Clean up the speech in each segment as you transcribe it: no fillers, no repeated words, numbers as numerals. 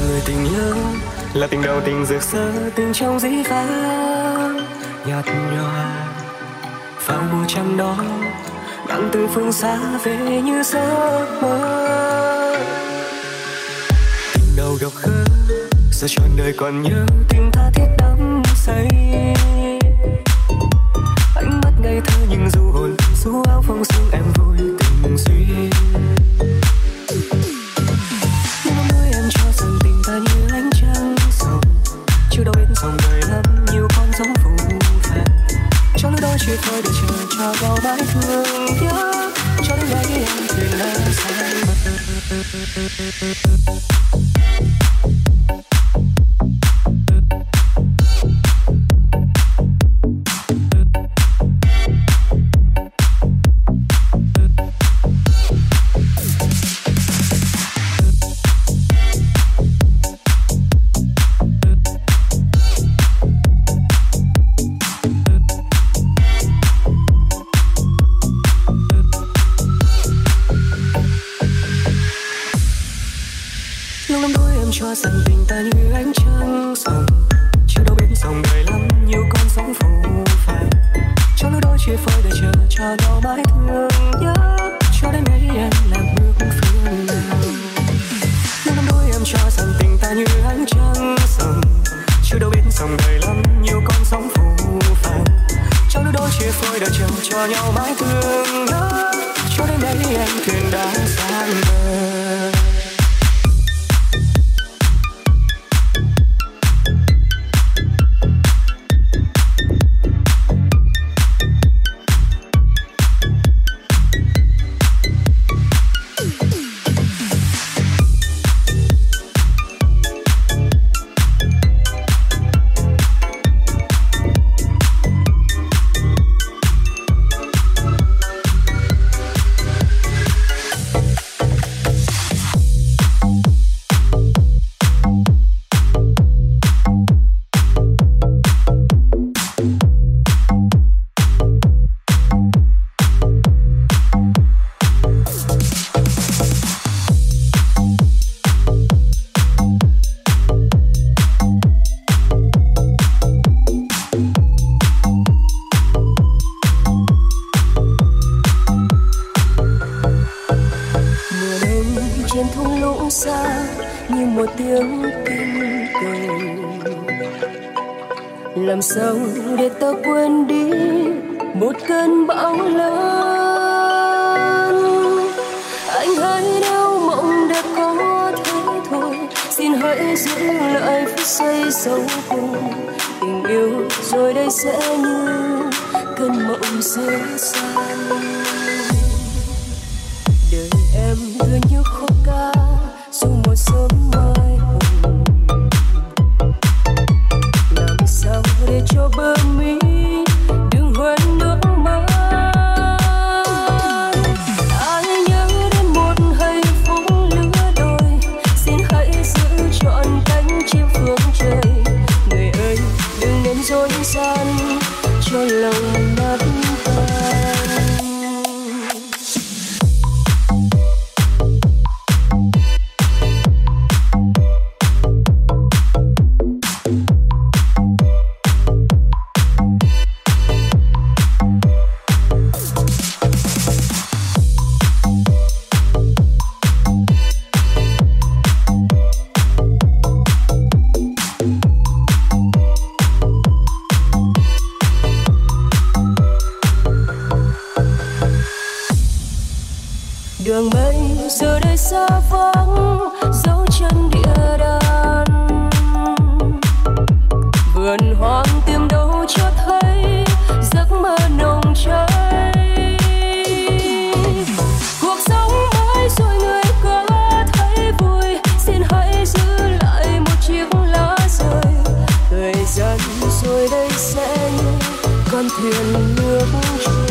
người tình nhớ là tình đầu tình rực rỡ, tình trong dĩ vãng nhạt nhòa vào mùa trăng đó, đang từ phương xa về như giấc mơ. Tình đầu độc gỡ giờ trọn đời còn nhớ tình tha thiết đắm say, ánh mắt ngây thơ nhưng du hồn du áo phong sương em vui tình duyên. Những đôi em cho rằng tình ta như ánh trăng sầu, chưa đâu bên dòng đời lắm nhiều con sóng phù phàng, cho lúc đôi chuyện thôi để chờ cho nhau mãi thương nhớ, cho đến đây em thuyền đã sang bờ. Cho rằng tình ta như ánh trăng sầu, chưa đâu bên dòng đời lắm nhiều con sóng phù phàng, cho lúc đôi chia phôi để chờ cho nhau mãi thương nhớ, cho đến ngày em làm bước phương nào. Nhưng năm đôi em cho rằng tình ta như ánh trăng sầu, chưa đâu bên dòng đời lắm nhiều con sóng phù phàng, cho lúc đôi chia phôi để chờ cho nhau mãi thương nhớ, cho đến ngày em thuyền đã sang bờ. Làm sao để ta quên đi một cơn bão lớn. Anh hãy nếu mộng đẹp có thế thôi, xin hãy giữ lại phút giây sâu cùng. Tình yêu rồi đây sẽ như cơn mộng dở dang. Đời em tựa như khúc ca dù một sớm mai hồng. Sao để cho bờ mi đừng hoen nước mắt. Ai nhớ đến một hạnh phúc lứa đôi, xin hãy giữ trọn cánh chim phương trời. Người ơi đừng nên dối gian cho lòng nát tan. Đường mây giờ đây xa vắng dấu chân địa đàng, vườn hoang tìm đâu cho thấy giấc mơ nồng cháy. Cuộc sống mới rồi người có thấy vui, xin hãy giữ lại một chiếc lá rơi. Thời gian rồi đây sẽ như con thuyền nước trôi.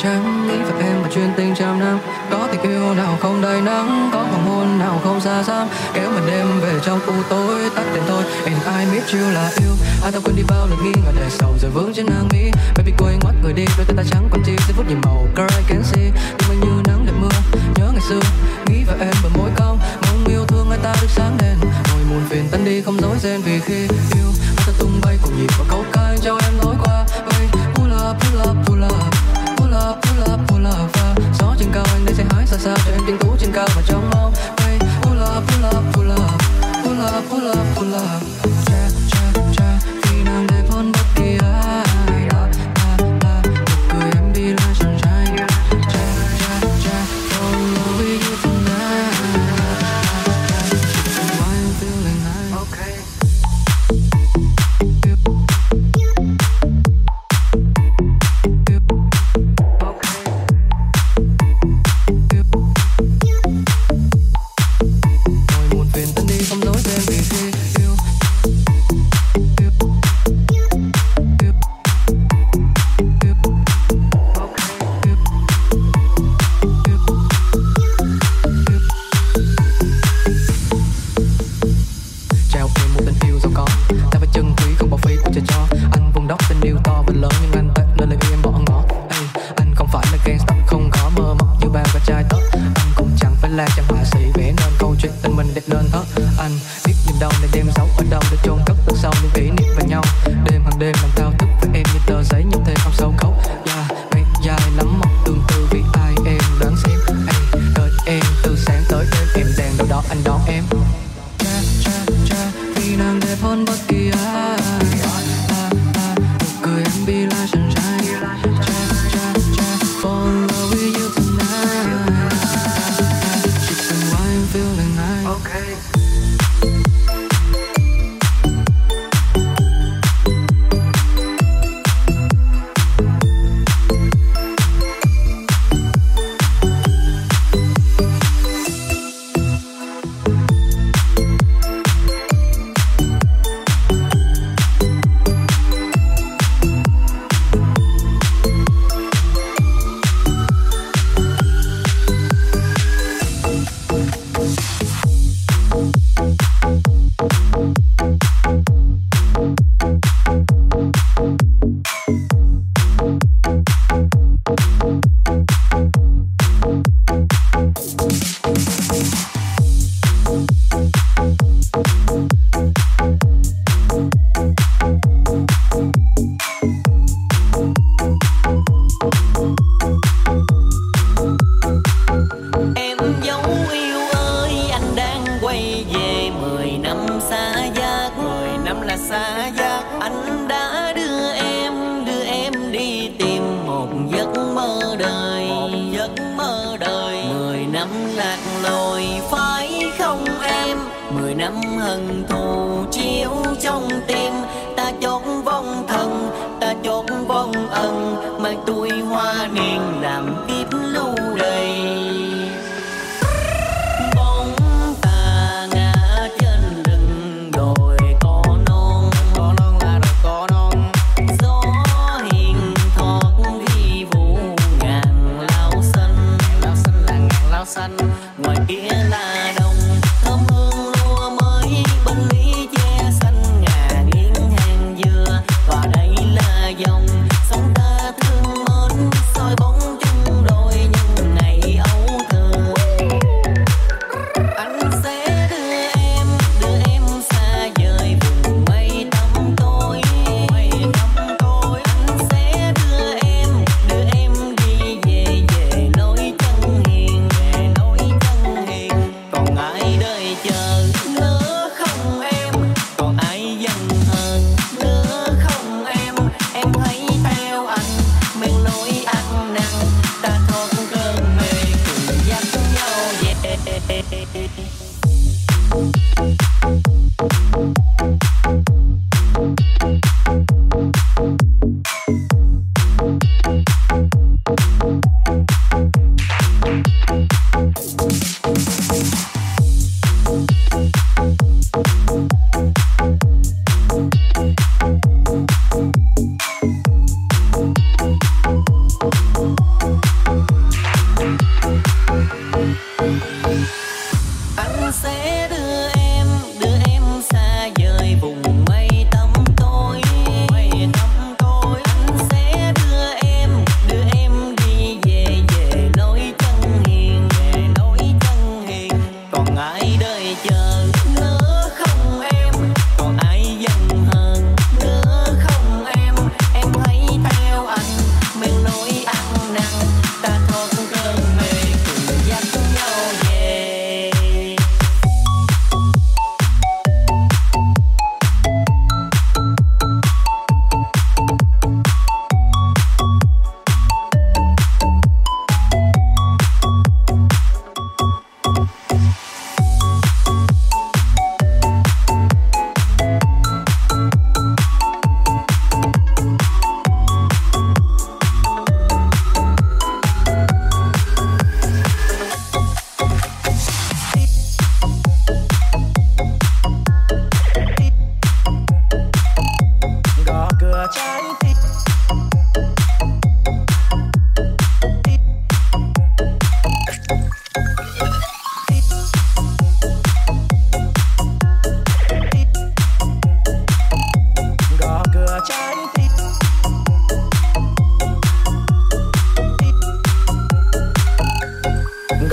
trắng. Nghĩ về em và chuyên tình trăm năm. Có tình yêu nào không đầy nắng, có hoàng hôn nào không xa xăm. Kéo màn đêm về trong u tối, tắt đèn thôi. And I miss you là yêu. Ai ta quên đi bao lần nghi ngờ đời sầu rồi vướng trên hàng mi. Baby quên ngoắt người đi, đôi tay ta trắng còn chi. Giây phút nhìn màu girl I can see. Tim anh như nắng đêm mưa, nhớ ngày xưa. Nghĩ về em bởi môi cong, mong yêu thương người ta được sáng đèn. Ngồi muộn phiền tan đi không dối ren vì khi yêu. Ai ta tung bay cùng nhịp vào câu ca cho em lối qua. Hey, pull up, pull up, pull up. Pull up, pull up, pull up và gió trên cao anh đây sẽ hái xa xa cho em tiếng tú trên cao và trong mong. Hey, pull up, pull up, pull up. Pull up, pull up, pull up. Cha, cha, cha, khi nàng đẹp hơn bất kỳ ai. Nụ cười em đi là sunshine. Cha, cha, cha, fall in love with you tonight. Why I'm feeling nice. Okay.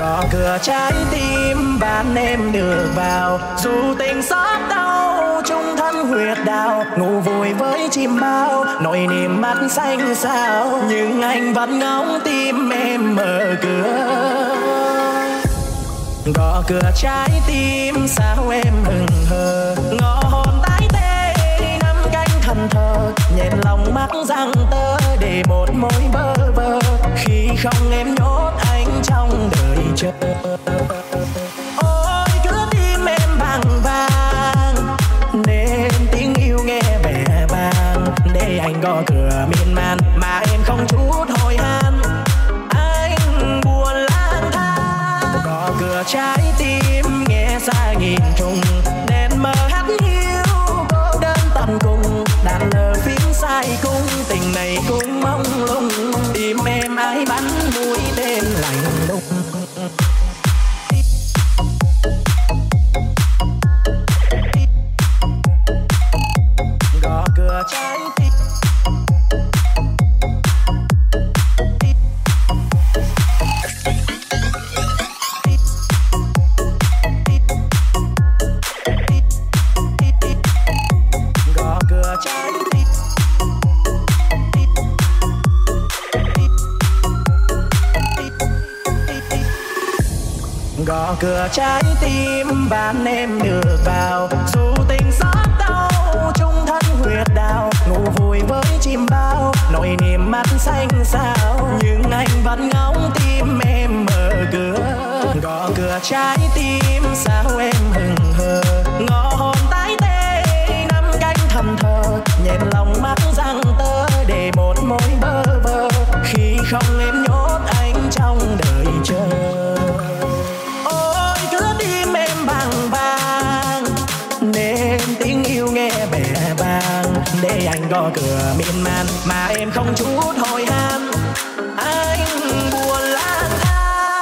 Gõ cửa trái tim ban em được vào, dù tình xót đau chung thân huyệt đạo, ngủ vùi với chim bao nỗi niềm mắt xanh sao, nhưng anh vẫn ngóng tim em mở cửa. Gõ cửa trái tim sao em hững hờ, ngõ hồn tái tê nắm cánh thần thờ, nhện lòng mắc răng tơ để một mối bơ vơ, khi không em nhốt anh trong đời chờ. Ôi cứ tim em bằng vàng nên tiếng yêu nghe vẻ vang, để anh gõ cửa miên man mà em không chút hồi han, anh buồn lang thang. Gõ cửa trái tim nghe xa nghìn trùng, đèn mờ hắt hiu cô đơn tận cùng, đàn lờ phím sai cung, tình này cũng mong lung, tim em ai bắn mũi tên lạnh lùng. Gõ cửa trái tim. Gõ cửa trái tim. Gõ cửa trái tim ban em được vào, dù tình xót đau chung thân huyệt đạo, ngủ vùi với chim bao nỗi niềm mắt xanh sao, nhưng anh vẫn ngóng tim em mở cửa. Gõ cửa trái tim sao em hững hờ, ngõ hồn tái tê nắm cánh thần thờ, nhện lòng mắc răng tơ để một mối bơ vơ, khi không em nhốt anh trong đời chờ. Ôi cứ tim em bằng vàng nên tiếng yêu nghe bẻ bàng, để anh gõ cửa miên man mà em không chút hồi han, anh buồn lang thang.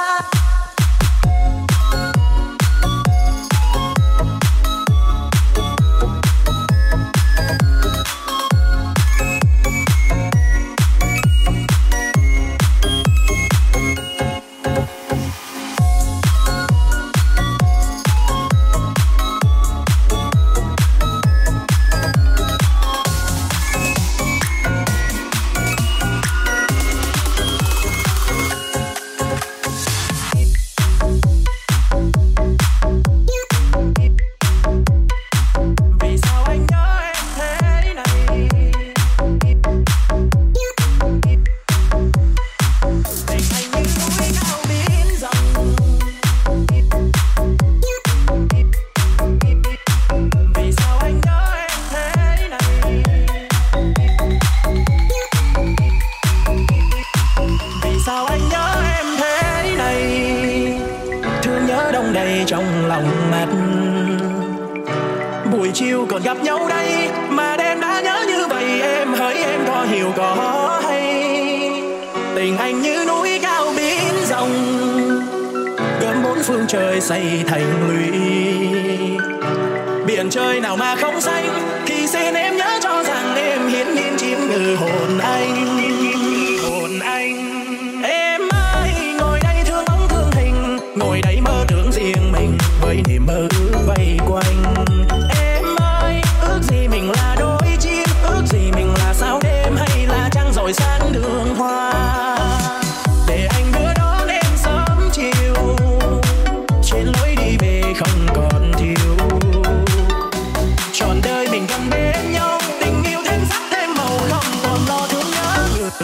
Trong lòng mắt buổi chiều còn gặp nhau đây, mà đêm đã nhớ như vậy em hỡi em có hiểu có hay, tình anh như núi cao biển rộng, gom bốn phương trời xây thành lũy, biển trời nào mà không xanh, thì xin em nhớ cho rằng em hiến nhiên chiếm ngự hồn anh. Hồn anh em ơi, ngồi đây thương bóng thương hình, ngồi đây mơ tưởng riêng mình với niềm mơ ước vây quanh. Em ơi, ước gì mình là đôi chim, ước gì mình là sao đêm hay là trăng rọi sáng đường hoa, để anh đưa đón em sớm chiều trên lối đi về không còn thiếu. Trọn đời mình gần bên nhau, tình yêu thêm sắc thêm màu, không còn lo thương nhớ ngược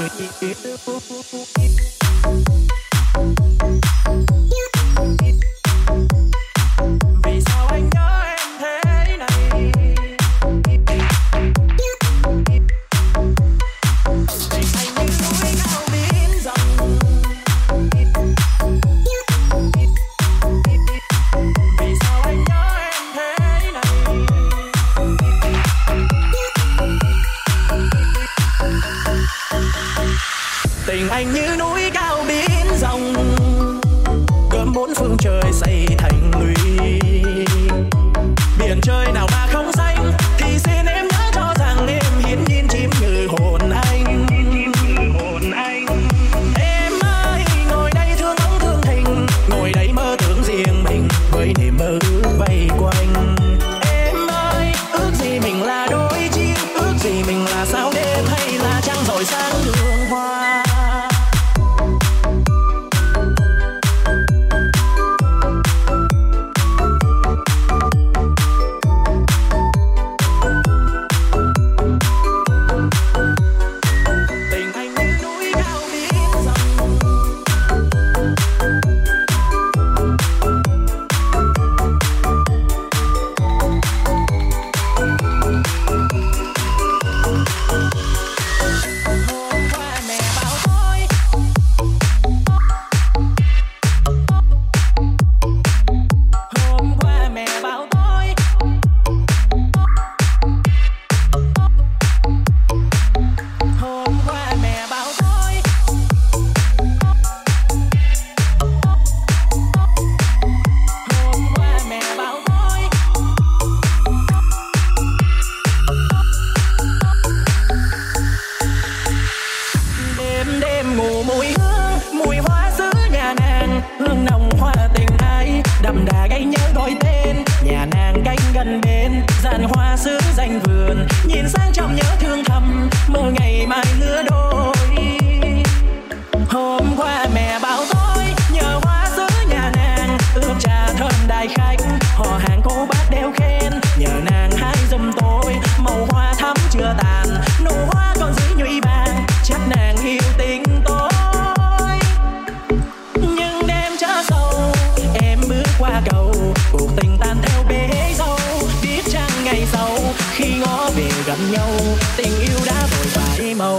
bên nhau, tình yêu đã vội phai màu.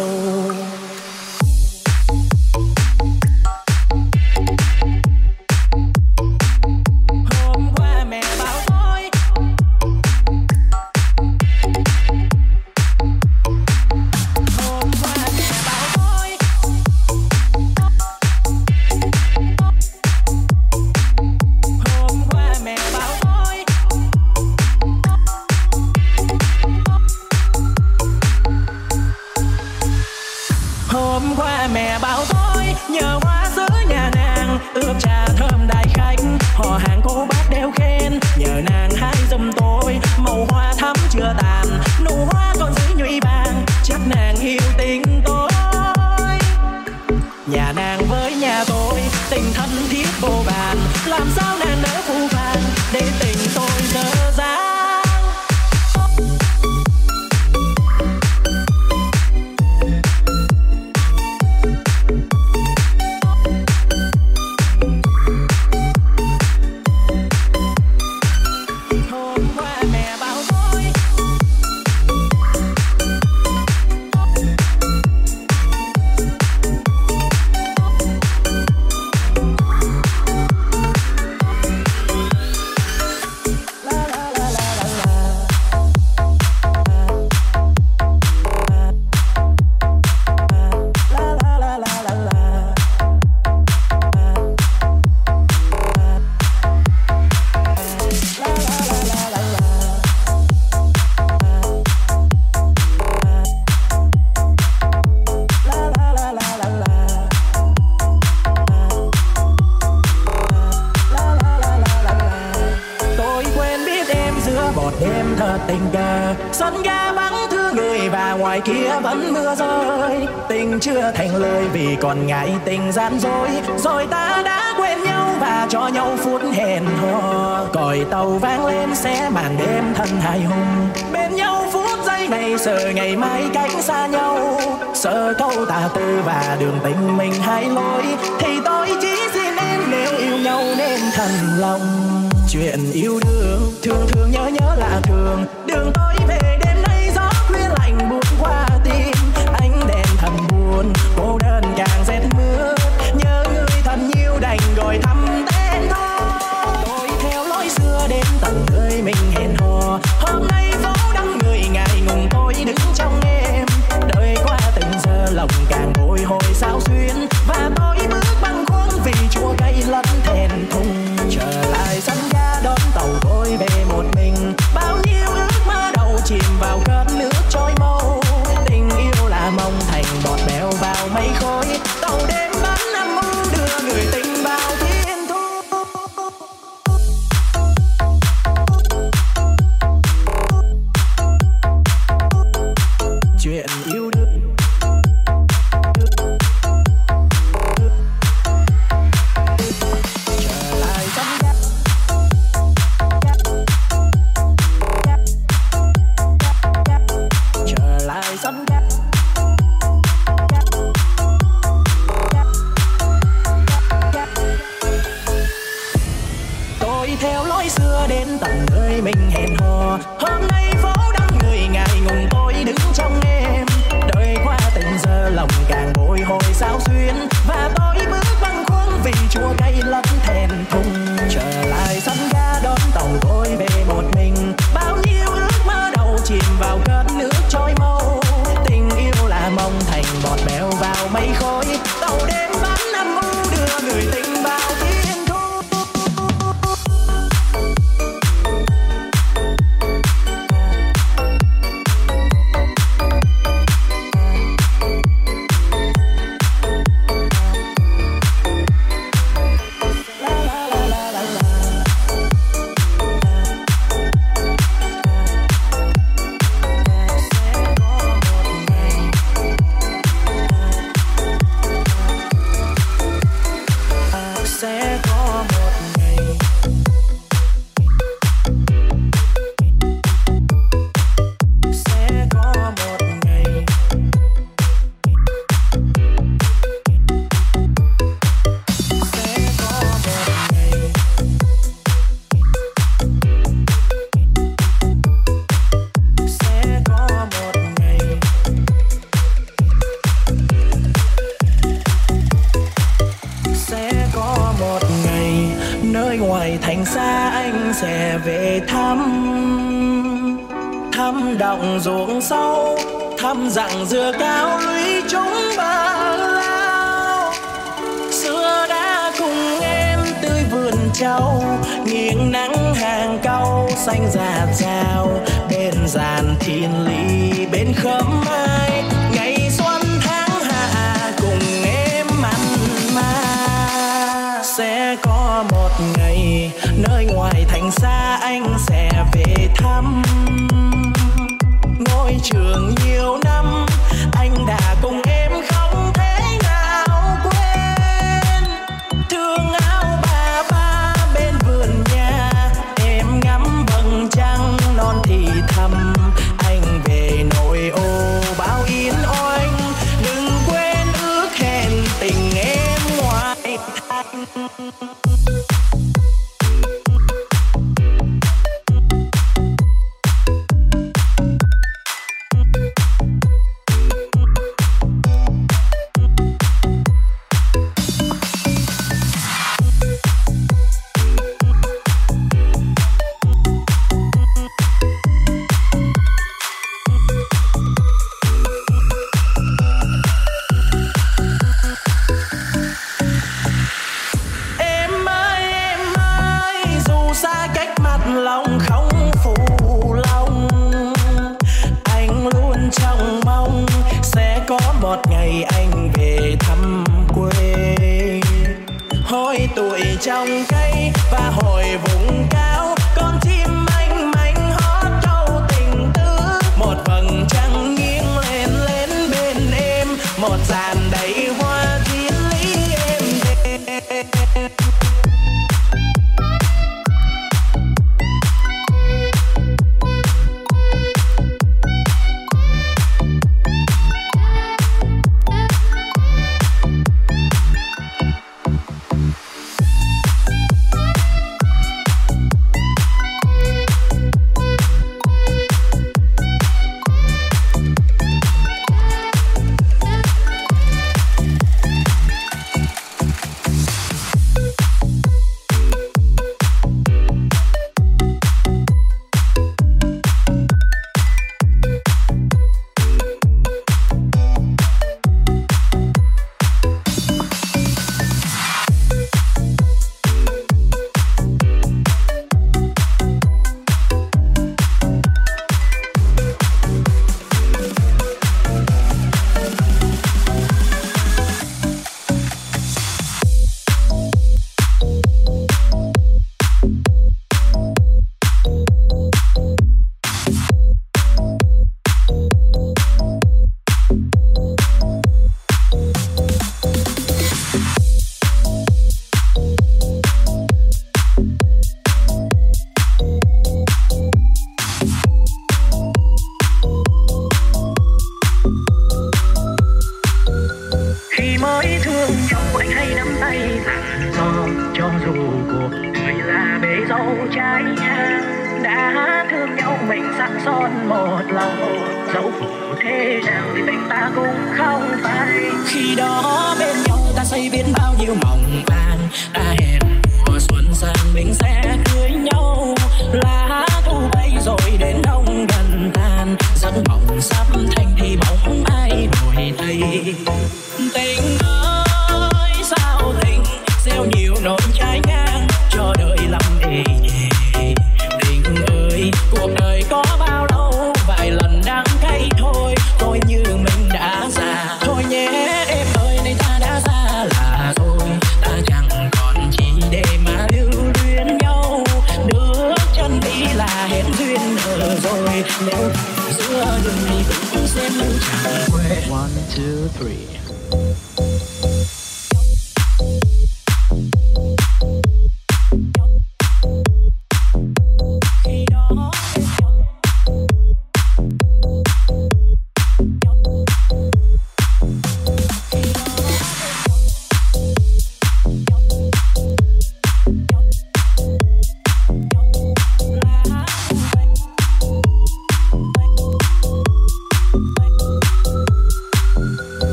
Còn ngại tình gian dối, rồi ta đã quên nhau và cho nhau phút hẹn hò. Còi tàu vang lên sẽ màn đêm thân hài hùng, bên nhau phút giây này sợ ngày mai cách xa nhau. Sợ câu tà tư và đường tình mình hai lối, thì tôi chỉ xin em nếu yêu nhau nên thật lòng. Chuyện yêu đương thường thường nhớ nhớ là thường, đường tôi về đêm nay gió khuya lạnh buốt qua tim. Ánh đèn thầm buồn cô đơn càng rét mưa, nhớ người thật nhiều đành gọi thăm tên thôi. Tôi theo lối xưa đến tận nơi mình hẹn hò, hôm nay phố đông người ngại ngùng tôi đứng trong đêm. Đời qua từng giờ lòng càng bồi hồi sao xuyên, và tôi bước băng khoăn vì chua cay lẫn thẹn thùng. Trở lại sân ga đón tàu tôi về một mình, bao nhiêu ước mơ đầu chìm vào cơn nước trôi mâu. Tình yêu là mong thành bọt bèo vào mây khói, tàu đêm bắn âm u đưa người tình vào thiên thu. Chuyện yêu đương trở lại sân ga. Trở lại sân ga. Tôi theo lối xưa đến tận nơi mình hẹn hò, hôm nay phố đông người ngại ngùng tôi đứng trong đêm. Đời qua từng giờ lòng càng bồi hồi sao xuyên, và tôi bước băng khoăn vì chua cay lẫn thẹn thùng. Trở lại sân ga đón tàu tôi về một mình, bao nhiêu ước mơ đầu chìm vào cơn nước trôi mâu. Tình yêu là mong thành bọt bèo vào mây khói, tàu đêm bắn âm u đưa người tình vào thiên thu. ngoài thành xa anh sẽ về thăm đồng ruộng sâu, thăm rằng dừa cao lũy chúng bờ lao. Xưa đã cùng em tưới vườn trâu, nghiêng nắng hàng cau xanh rạt rào, bên giàn thiên lý bên khóm mai, ngày xuân tháng hạ cùng em mặn mà. Sẽ có một ngày nơi ngoài thành xa anh sẽ về thăm ngôi trường nhiều năm anh đã cùng em không thể nào quên. Thương áo bà ba bên vườn nhà, em ngắm vầng trăng non thì thầm, anh về nội ô bao yên oanh, đừng quên ước hẹn tình em ngoài thành. Một ngày anh về thăm quê, hồi tuổi trong cây và hồi vùng cao, con chim manh manh hót câu tình tứ. Một vầng trăng nghiêng lên lên bên em, một dàn đầy hoa thiên lý em về.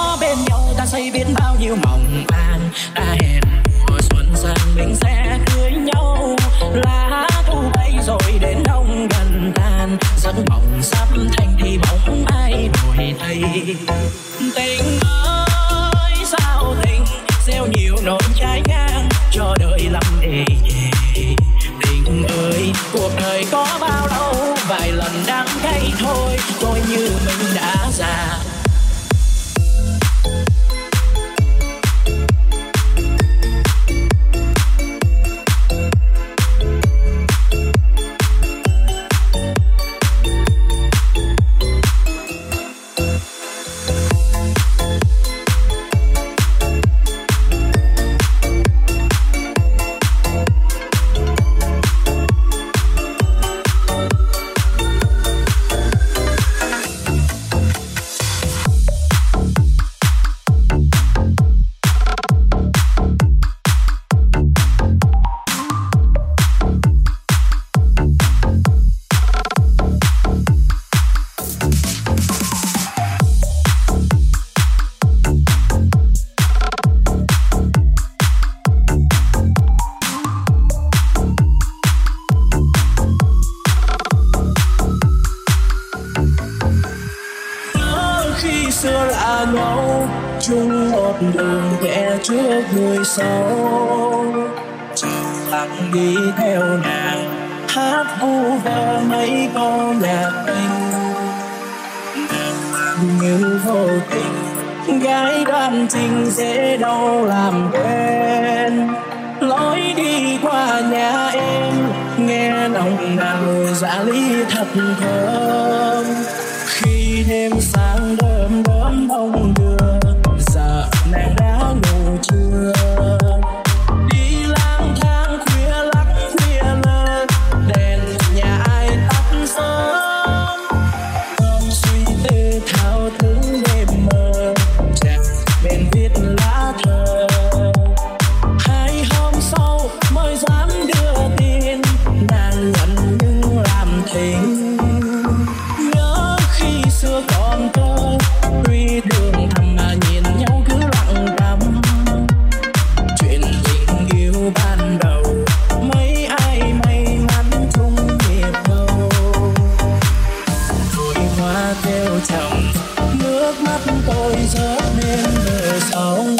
có bên nhau ta xây biết bao nhiêu mộng màng. Ta hẹn mùa xuân sang mình sẽ cưới nhau. Lá thu bay rồi đến đông gần tàn, giấc mộng sắp thành thì bóng ai đổi thay. Tình ơi sao tình gieo nhiều nỗi trái ngang cho đời lắm ê chề. Tình ơi cuộc đời có bao lâu, vài lần đắng cay thôi coi như mình đã già. chung một đường kẻ trước người sau, chàng lặng đi theo nàng hát vu vơ mấy câu nhạc tình. Nàng làm như vô tình, gái đoan trình dễ đâu làm quên. Lối đi qua nhà em nghe nồng nàn dạ ly thật thơm. Khi đêm sáng đơm đớm đông đưa, giờ nàng đã ngủ chưa? Đi lang thang khuya lắc khuya lơ, đèn nhà ai tắt sớm. Ôm suy tư thao thức đêm mơ, chàng bên viết lá thơ. Hai hôm sau mới dám đưa tin, nàng nhận nhưng làm thinh. Xưa còn thơ tuy đường thầm mà nhìn nhau cứ lặng câm. Chuyện tình yêu ban đầu mấy ai may mắn chung nghiệp đâu. Vội hoa theo chồng nước mắt tôi rớt bên bờ sông.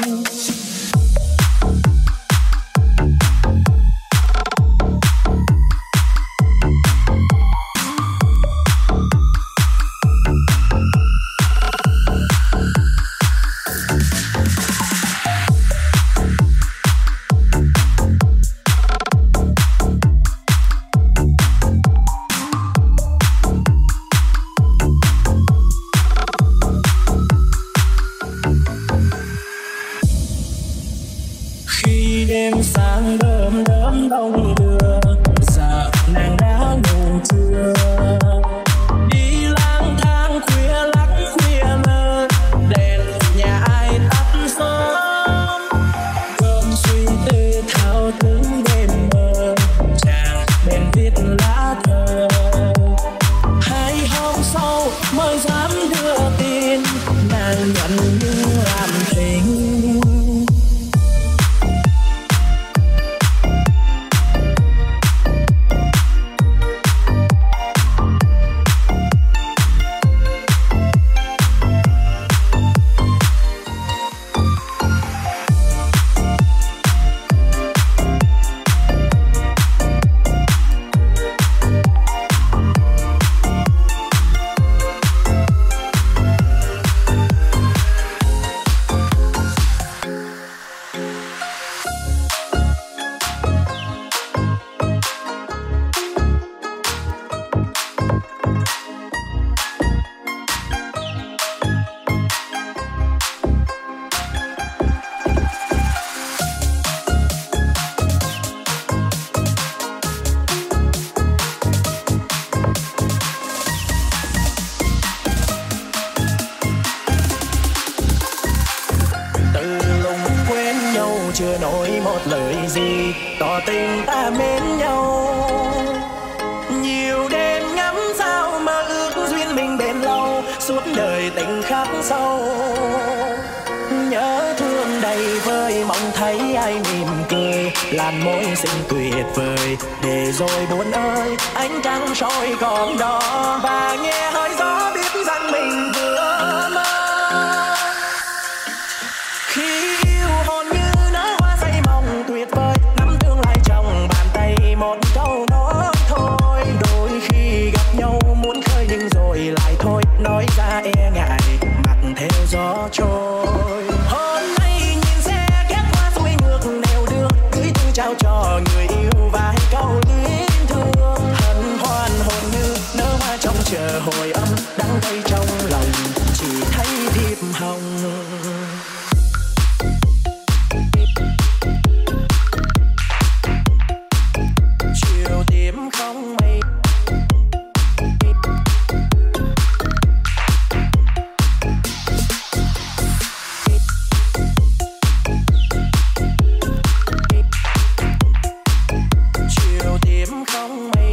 Đêm sáng đơm đớm đông đưa, giờ nàng đã ngủ chưa? Đi lang thang khuya lắc khuya lơ, đèn nhà ai tắt sớm. Cơm suy tư thao thức đêm mơ, chàng bên viết lá thơ. Hai hôm sau mới dám đưa tin, nàng nhận nhưng làm thinh. Chưa nói một lời gì tỏ tình ta mến nhau. Nhiều đêm ngắm sao mơ ước duyên mình bền lâu, suốt đời tình khắc sâu. thấy ai mỉm cười, làn môi xinh tuyệt vời. Để rồi buồn ơi, ánh trăng soi còn đó, và nghe hơi gió biết rằng mình vừa mơ. Khi yêu hồn như nở hoa say mộng tuyệt vời, nắm tương lai trong bàn tay một câu nói thôi. Đôi khi gặp nhau muốn khơi nhưng rồi lại thôi, nói ra e ngại mặc theo gió trôi. Hôm nay nhìn xe ghét hoa xuôi ngược nẻo đường, gửi thư trao cho người yêu vài câu luyến thương. Hân hoan hồn như nở hoa trong chờ hồi âm, đắng cay trong lòng chỉ thấy thiệp hồng. Chiều tím không mây, chiều tím không mây.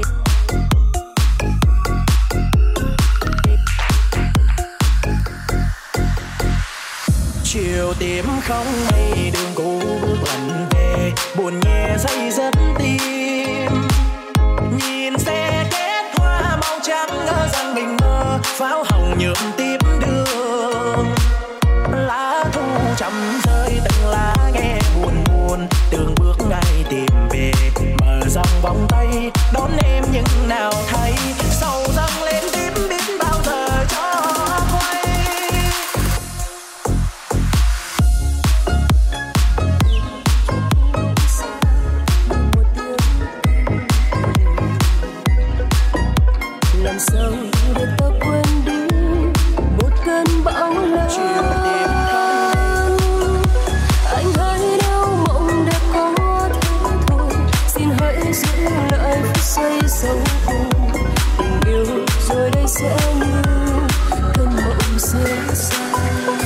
Chiều tím không mây, đường cũ bước lần về, buồn nhẹ dây dứt tim. Nhìn xe kết hoa màu trắng ngỡ rằng mình mơ, pháo hồng nhuộm tiếp đường. Lá thu chậm rơi từng lá nghe buồn buồn, đường bước ngay tìm về, mở rộng vòng tay đón em nhưng nào thấy sầu dâng lên tím biết bao giờ cho quay. Làm sao để ta quên đi một cơn bão lớn. Anh hãy đeo mộng đẹp có thế thôi, xin hãy giữ lại phút giây sâu cùng. Tình yêu rồi đây sẽ như cơn mộng xưa xa.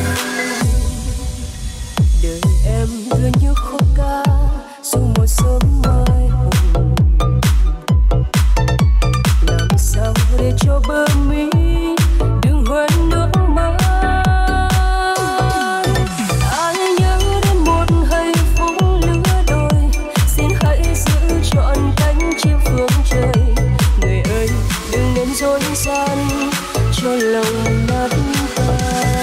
Đời em tựa như khúc ca dù một sớm mai hồng. Làm sao để cho bờ mi đừng hoen nước mắt. Anh nhớ đến một hạnh phúc lứa đôi, xin hãy giữ trọn cánh chim phương trời. Người ơi đừng nên dối gian cho lòng nát tan.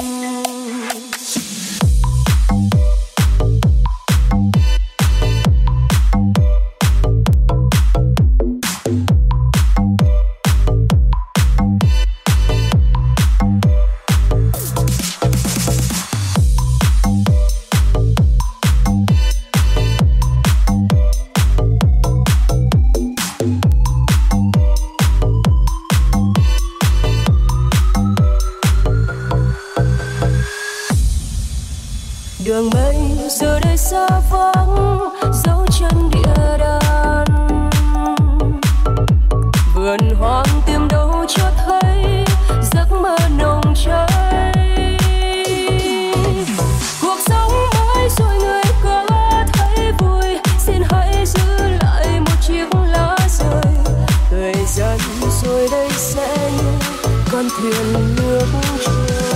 Đường mây giờ đây xa vắng dấu chân địa đàng. Vườn hoang tìm đâu cho thấy giấc mơ nồng cháy. Cuộc sống mới rồi người có thấy vui, xin hãy giữ lại một chiếc lá rơi. Thời gian rồi đây sẽ như con thuyền nước trôi.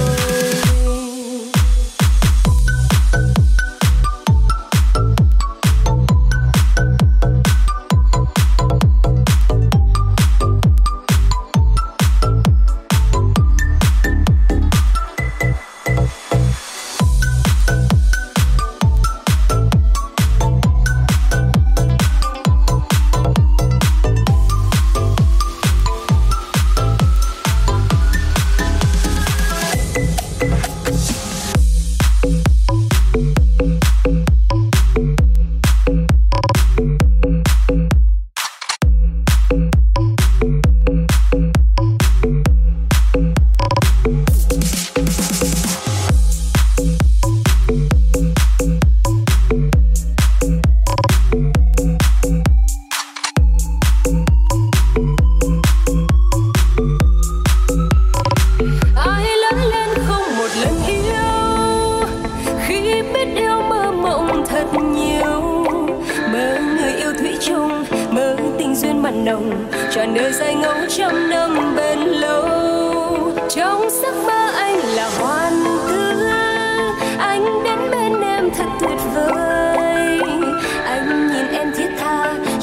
nồng trọn đời dài ngẫu trăm năm bền lâu. Trong giấc mơ anh là hoàn tư, anh đến bên em thật tuyệt vời.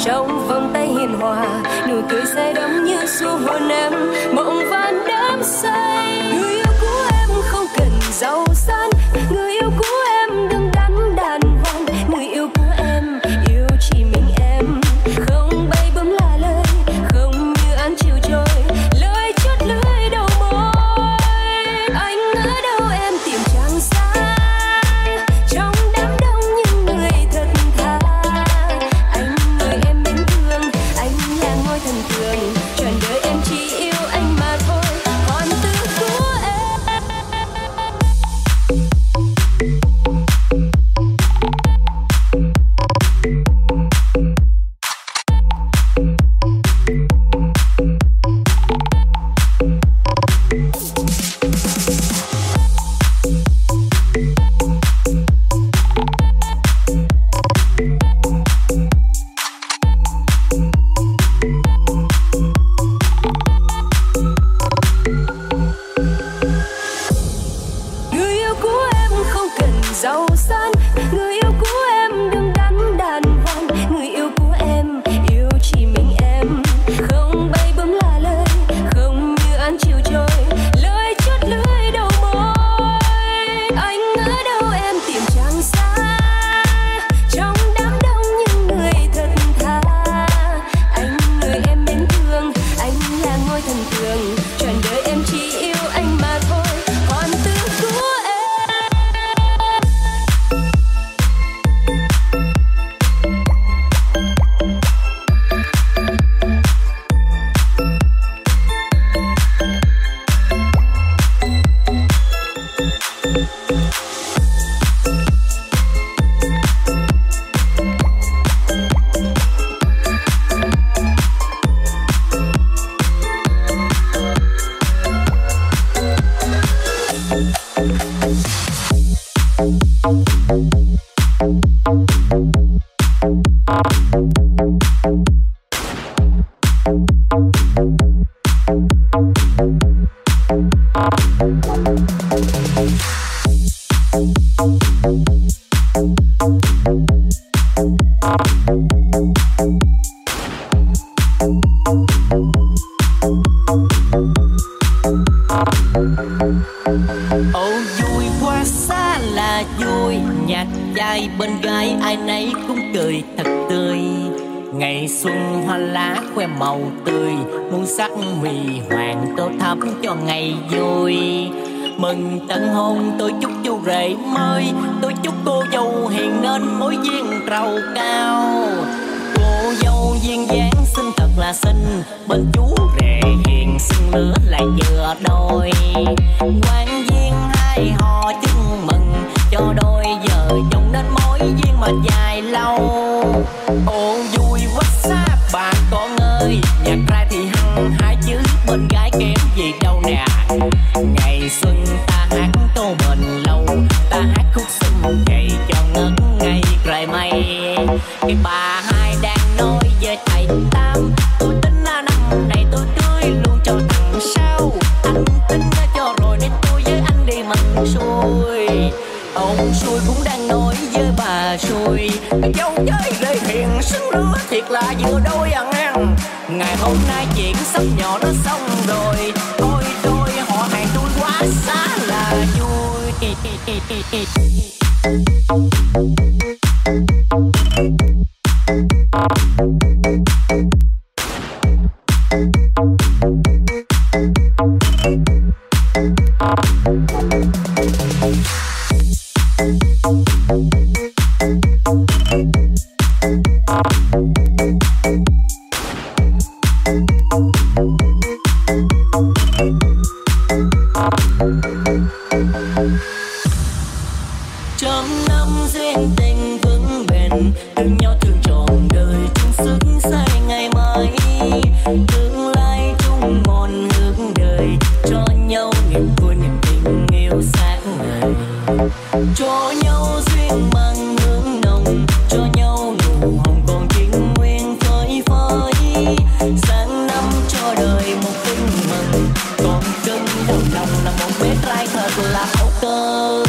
trong vòng tay hiền hòa, nụ cười say đắm như xua hồn em mộng van đắm say. Người yêu của em không cần giàu sang, người yêu của em đừng đắn đàng hoàng, người yêu của em yêu chỉ mình em, không bay bướm là lời, không như án chiều trôi, lời chót lưỡi đầu môi. Anh ở đâu em tìm chẳng xa, trong đám đông những người thật thà. Anh người em mến thương, anh là ngôi thần tượng, trọn đời em chỉ yêu anh mà thôi, còn tư của em. Người yêu của em không cần giàu sang, người yêu của em đừng đắn đàng hoàng, người yêu của em yêu chỉ mình em, không bay bướm là lời, không như án chiều trôi, lời chót lưỡi đầu môi. Anh ở đâu em tìm chẳng xa, trong đám đông những người thật thà. Anh người em mến thương, anh là ngôi thần tượng, trọn đời em chỉ yêu anh mà thôi, còn tư của em. Ồ vui quá xa là vui, nhạc trai bên gái ai nấy cũng cười thật tươi. Ngày xuân hoa lá khoe màu tươi, muôn sắc huy hoàng tô thắm cho ngày vui. Mừng tân hôn tôi chúc chú rể mới, tôi chúc cô dâu hiền nên mối duyên trầu cao. Cô dâu duyên dáng xinh thật là xinh, bên chú rể hiền xinh lứa lại vừa đôi. Quan duyên hai họ chúc mừng, cho đôi vợ chồng nên mối duyên mà dài lâu. Ồ vui quá xa bà con ơi, nhạc trai thì hăng hai chữ bên gái kém gì đâu nè. Ngày xuân ta hát tô bền lâu, ta hát khúc xuân chạy cho ngất ngây trời mây. Cái bà hai đang nói với thầy Tam, tôi tính là năm này tôi cưới luôn cho thằng sau. Anh tính ra cho rồi nên tôi với anh đi mừng xuôi. Ông xuôi cũng đang nói với bà xuôi, dâu chơi rơi hiền xứng lứa thiệt là vừa đôi à ngang. Ngày hôm nay chuyện sắp nhỏ nó xong rồi, thôi đôi họ hàng tôi quá xa là vui. Trăm năm duyên tình vững bền, thương nhau thương trọn đời chung sức say ngày mai. Tương lai chung một hướng đời, cho nhau niềm vui niềm tình yêu sáng ngời. Cho nhau duyên mang hương nồng, cho nhau nụ hồng còn chính nguyên phơi phới. Sáng năm cho đời một tin mừng, còn cưng đầu lòng là một bé trai thật là hậu cơ.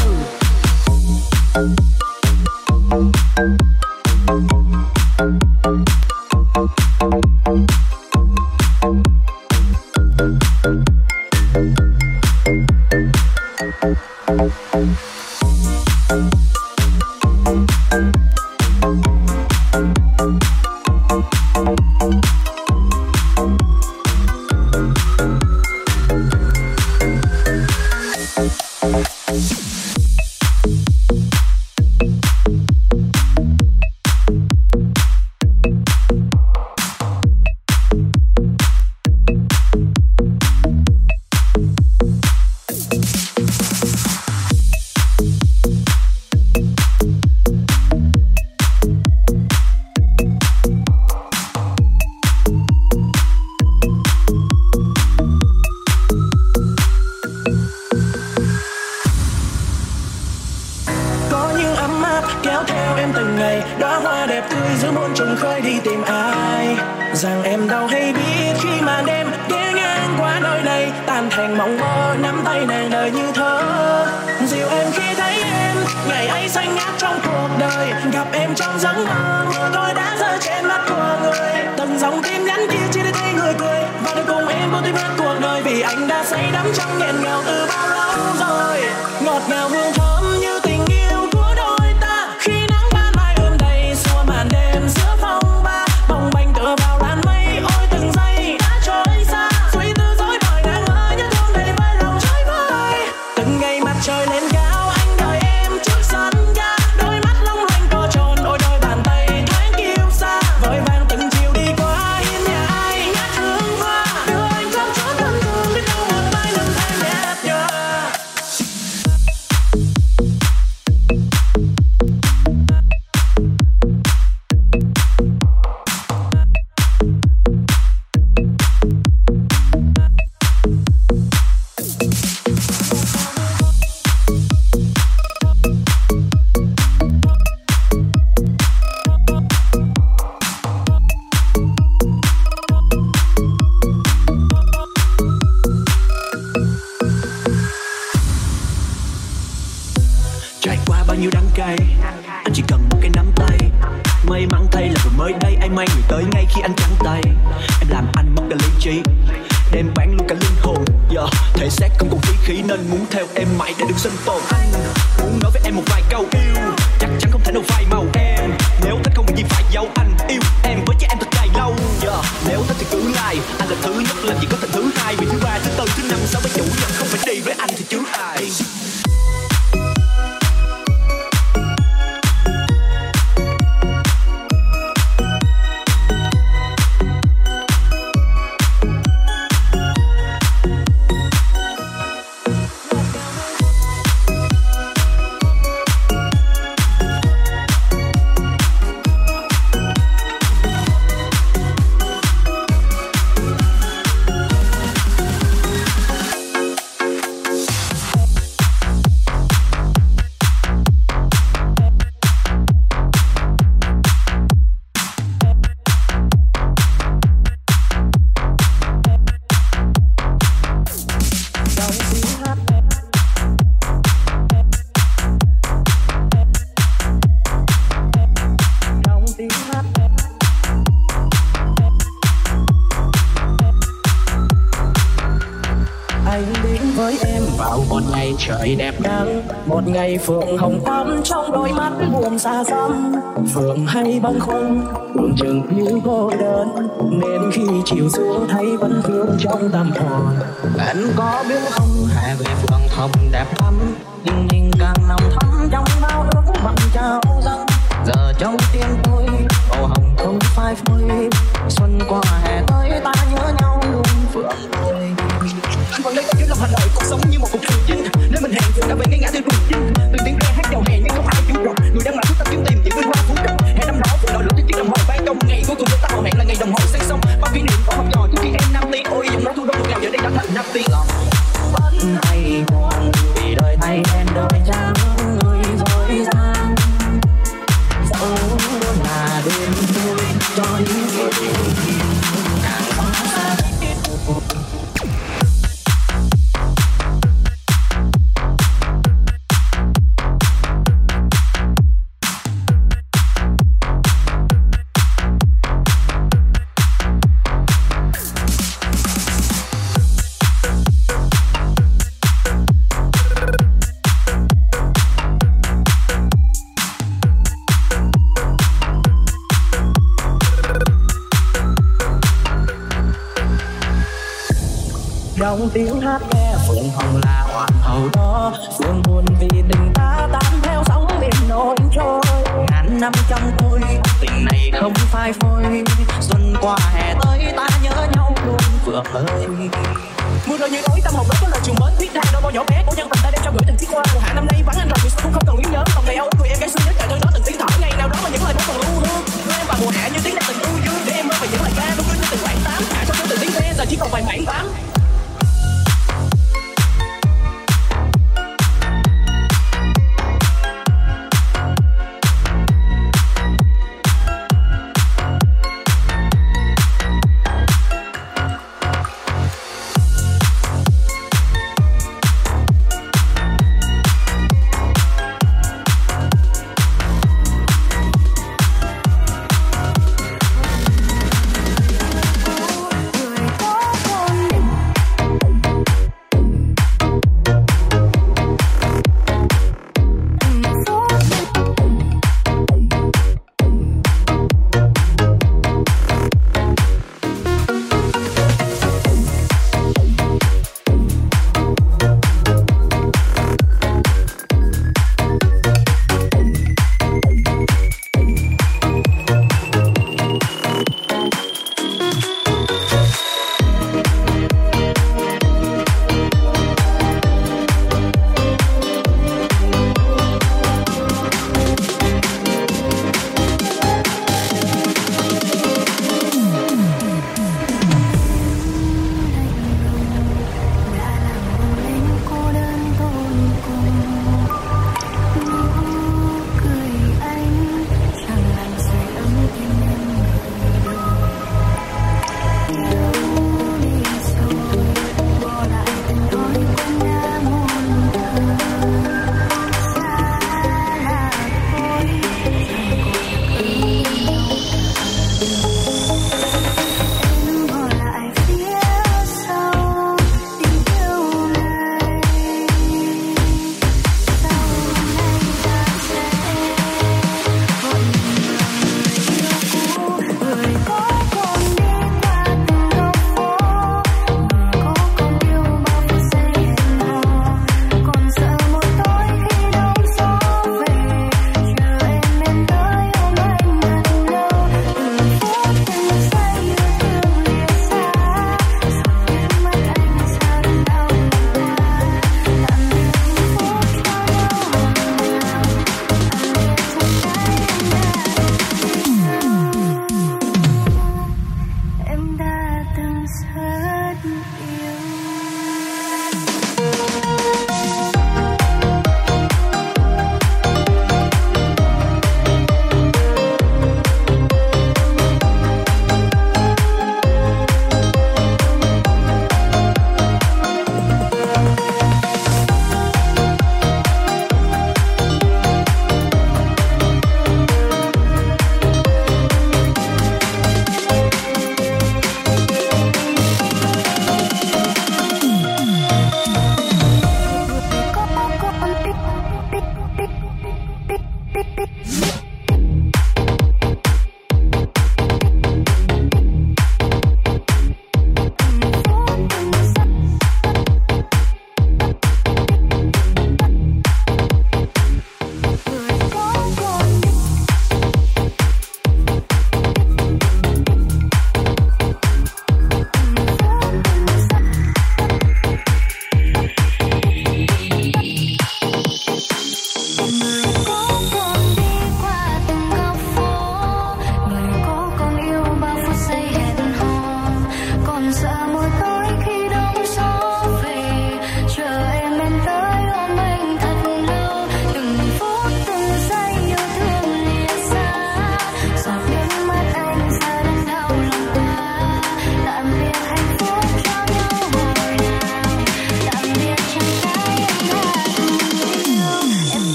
Rằng em đâu hay biết khi màn đêm ghé ngang qua nơi này tan thành mộng mơ, nắm tay nàng đời như thơ. Dịu em khi thấy em ngày ấy xanh ngát trong cuộc đời, gặp em trong giấc mơ, mưa tôi đã rơi trên mắt của người. Từng dòng tim nhắn kia chỉ để thấy người cười, và để cùng em vô tim hết cuộc đời, vì anh đã say đắm trong nghẹn ngào từ bao lâu rồi. Ngọt ngào hương thơm như tình yêu của đôi ta, khi nắng ban mai ươm đầy xua màn đêm giữa phong ba, bồng bềnh tựa vào làn mây. Ôi từng giây đã trôi xa, suy tư dối bời đang mơ nhớ thương đầy với lòng chơi vơi. Từng ngày mặt trời lên cao, anh đợi em trước sân ga, đôi mắt long lanh co tròn, ôi đôi bàn tay thoáng kiêu xa. Vội vàng từng chiều đi qua hiên nhà ai ngát hương hoa, đưa anh trong chốn thân thương biết đâu một mai năm tháng nhạt nhòa. Trải qua bao nhiêu đắng cay, anh chỉ cần một cái nắm tay. May mắn thay là vừa mới đây anh mang người tới ngay khi anh trắng tay. Em làm anh mất cả lý trí, đem bán luôn cả linh hồn. Thể xác không còn khí khí nên muốn theo em mãi để được sinh tồn. Anh muốn nói với em một vài câu yêu, chắc chắn không thể nào phai màu em. Nếu thích không việc gì phải giấu, anh yêu em với cho em thật dài lâu. Nếu thích thì cứ like, anh là thứ nhất làm gì có thành thứ hai. Vì thứ ba, thứ tư, thứ năm, sáu với chủ nhật không phải đi với anh thì chứ ai. Anh đến với em vào một ngày trời đẹp nắng, một ngày phượng hồng thắm trong đôi mắt buồn xa xăm. Phượng hay bâng khuâng tưởng chừng như cô đơn, nên khi chiều xuống thấy vẫn thương trong tâm hồn. Anh có biết không, hè về phượng hồng đẹp lắm, tình mình càng nồng thắm trong bao ước mong trao dâng. Giờ trong tim tôi màu hồng không phai phôi, xuân qua hè tới ta nhớ nhau luôn phượng ơi. Còn đây chỉ là hành lợi cuộc sống như một cuộc trường chinh, nơi mình hẹn đã về ngay ngã tư đường chinh. Từng tiếng re hát chào hè nhưng không ai chịu rộng, người đang làm chúng ta kiếm tìm những vinh hoa phú trọng. Hè năm đó vừa đòi lửa trên chiếc đồng hồ ban công, ngày cuối cùng chúng ta hò hẹn là ngày đồng hồ sang sông. Bao kỷ niệm còn học trò trước khi em năm ly, ôi giọng nói thu đông ngọt ngào giờ đây đã thành năm tiếng. Lòng vẫn hay buồn vì đời thay em đôi trắng. trong tiếng hát nghe Phượng Hồng là hoàng hậu đó. Phương buồn vì tình ta tan theo sóng biển nổi trôi. Ngàn năm trong tôi tình này không phai phôi. Xuân qua hè tới ta nhớ nhau luôn vừa hơi. Mưa rơi như tối tâm hồn đó có lời trường mến thiết tha đôi môi nhỏ bé của nhân tình ta đem cho gửi tình thiết hoa. Mùa hạ năm nay vắng anh rồi người cũng không còn luyến nhớ. Còn ngày âu người em gái xưa nhớ trời nơi đó từng tiếng thở ngày nào đó mà những lời vẫn còn lưu hương. Đưa em vào mùa hạ như tiếng đàn tình yêu dương để em mơ về những lời ca lúc như từng khoảng 8 hạ trong từng tiếng ve giờ chỉ còn vài mảng vắng.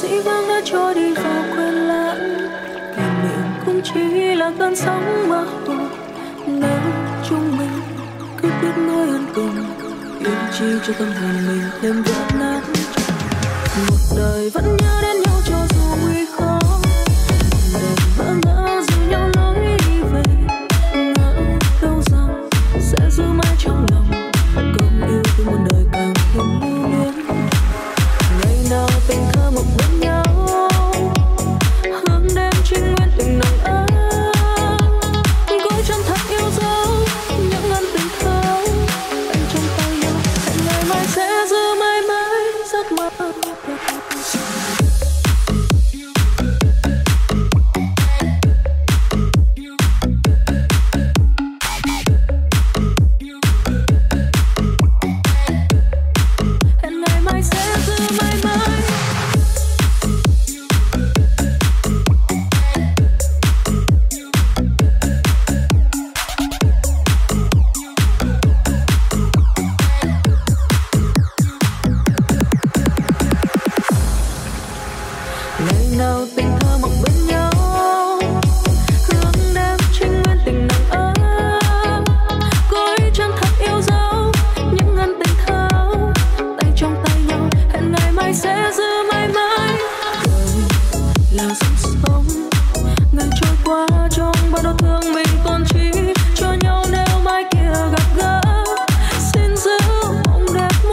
dĩ vãng đã trôi đi vào quên lãng, kỷ niệm cũng chỉ là cơn sóng mơ hồ. Nếu chúng mình cứ biết nói ân cần, yêu chi cho tâm hồn mình thêm vỡ nát. Một đời vẫn nhớ đến nhau cho dù nguy khó, đêm bỡ ngỡ dù nhau lối đi về, ngỡ đâu rằng sẽ giữ mãi trong lòng câu yêu thương muôn đời càng thêm lưu luyến. Ngày nào tình thơ mộng bên nhau, hướng đêm trinh nguyên tình nồng ấm, cõi chân thật yêu dấu những ân tình thơ anh trong tay nhau. Hẹn ngày mai sẽ giữ mãi mãi giấc mơ.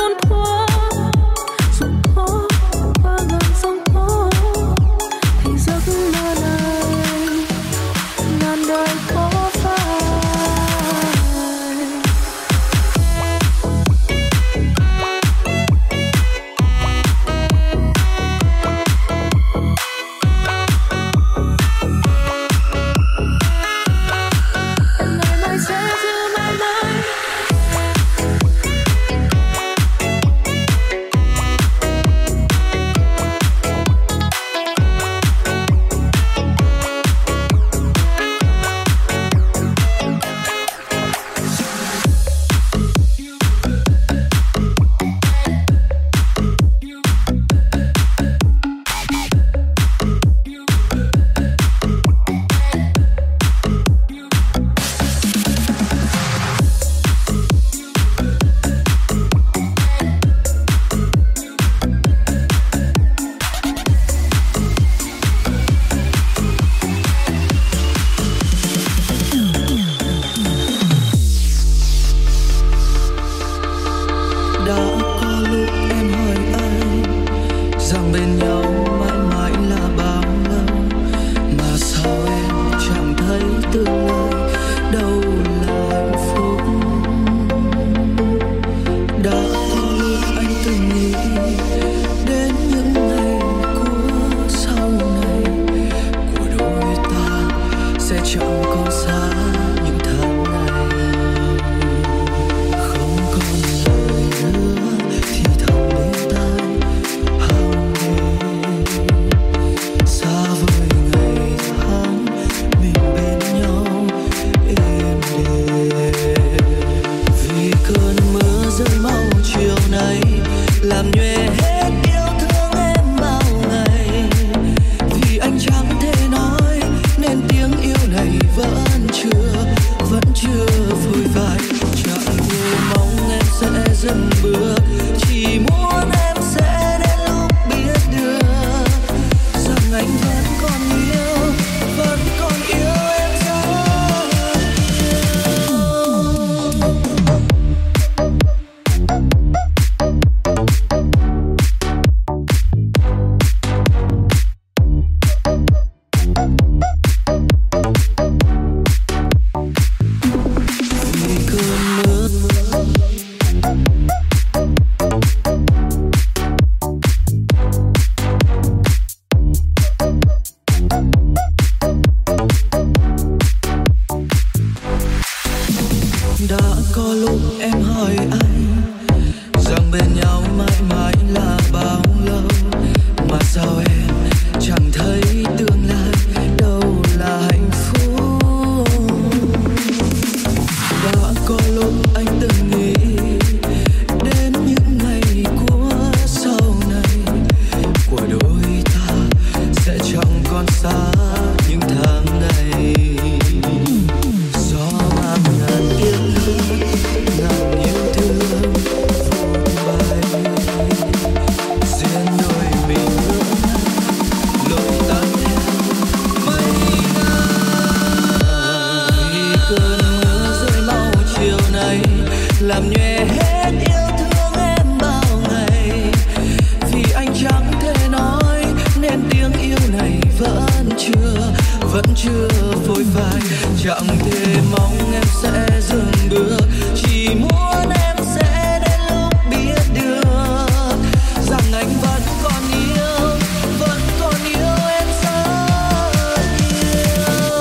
Thì vẫn còn yêu, vẫn còn yêu em rất nhiều.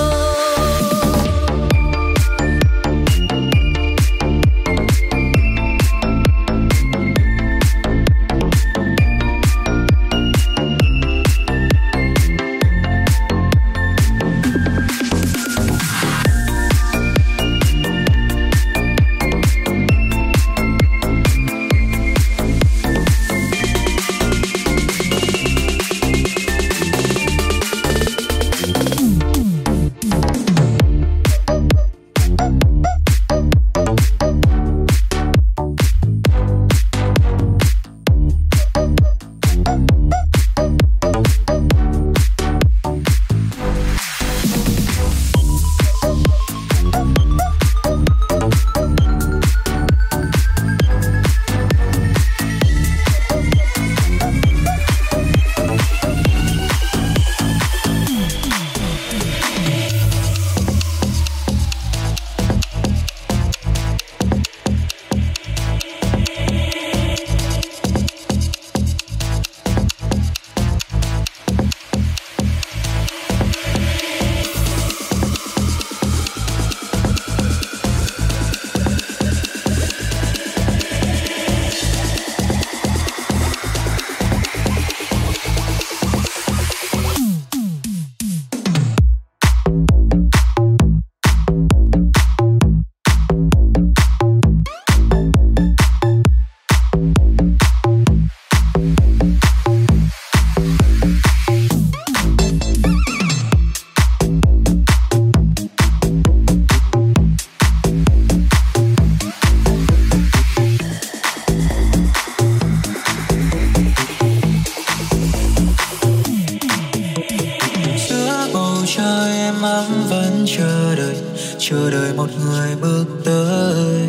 chờ đợi một người bước tới,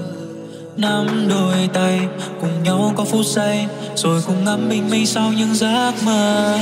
nắm đôi tay cùng nhau có phút giây, rồi cùng ngắm bình minh sau những giấc mơ.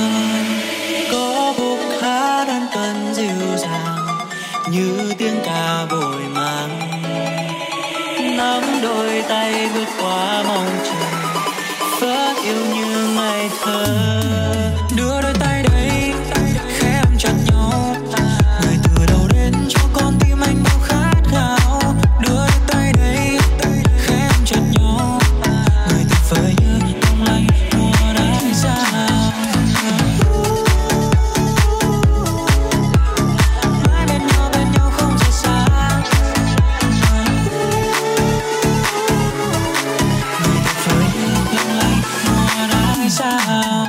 Có khúc hát ân cần dịu dàng như tiếng ca bồi mang, nắm đôi tay vượt qua mong chờ, phớt yêu như ngày thơ. Đưa đôi tay đây khẽ ôm chặt nhau, người từ đầu đến cho con tim anh bao khát khao. Đưa đôi tay đây khẽ ôm chặt nhau, người tuyệt vời như long lanh mùa đã giao. Mãi bên nhau không rời xa, người tuyệt vời như long lanh mùa đã giao.